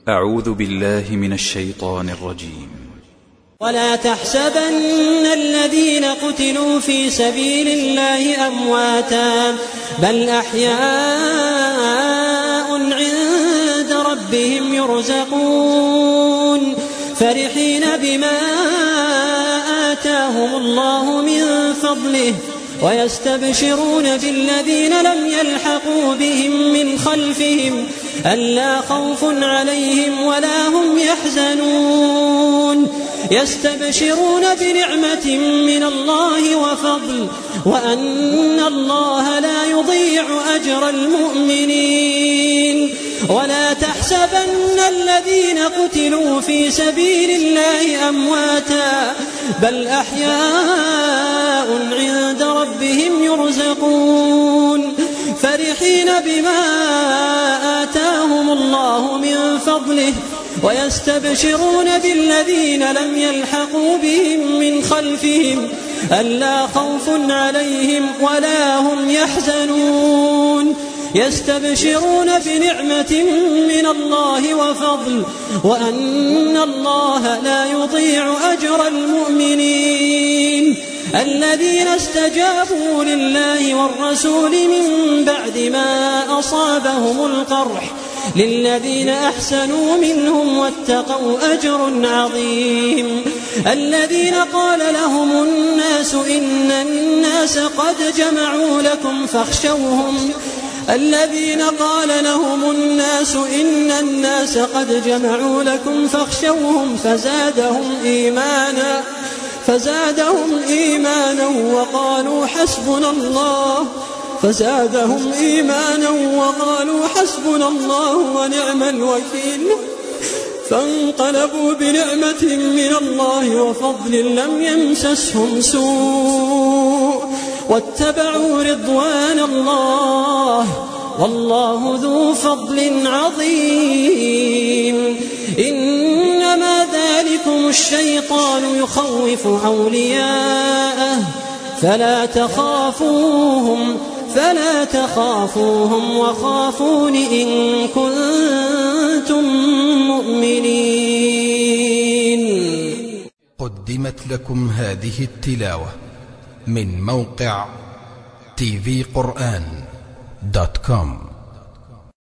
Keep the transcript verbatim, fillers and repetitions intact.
أعوذ بالله من الشيطان الرجيم. ولا تحسبن الذين قتلوا في سبيل الله أمواتا بل أحياء عند ربهم يرزقون فرحين بما آتاهم الله من فضله ويستبشرون بالذين لم يلحقوا بهم من خلفهم ألا خوف عليهم ولا هم يحزنون يستبشرون بنعمة من الله وفضل وأن الله لا يضيع أجر المؤمنين. ولا تحسبن الذين قتلوا في سبيل الله أمواتا بل أحياء عند ربهم يرزقون فرحين بما آتاهم الله من فضله ويستبشرون بالذين لم يلحقوا بهم من خلفهم ألا خوف عليهم ولا هم يحزنون يستبشرون بنعمة من الله وفضل وأن الله لا يضيع أجر المؤمنين الذين استجابوا لله والرسول من بعد ما أصابهم القرح للذين أحسنوا منهم واتقوا أجر عظيم. الذين قال لهم الناس إن الناس قد جمعوا لكم فاخشوهم الذين قال لهم الناس إن الناس قد جمعوا لكم فاخشوهم فزادهم إيمانا فزادهم إيمانا وقالوا حسبنا الله فزادهم إيمانا وقالوا حسبنا الله ونعم الوكيل فانقلبوا بنعمة من الله وفضل لم يمسسهم سوء واتبعوا رضوان الله والله ذو فضل عظيم. إنما ذلكم الشيطان يخوف أولياءه فلا تخافوهم فلا تخافوهم وخافون إن كنتم مؤمنين. قدمت لكم هذه التلاوة من موقع تي في قرآن دوت كوم.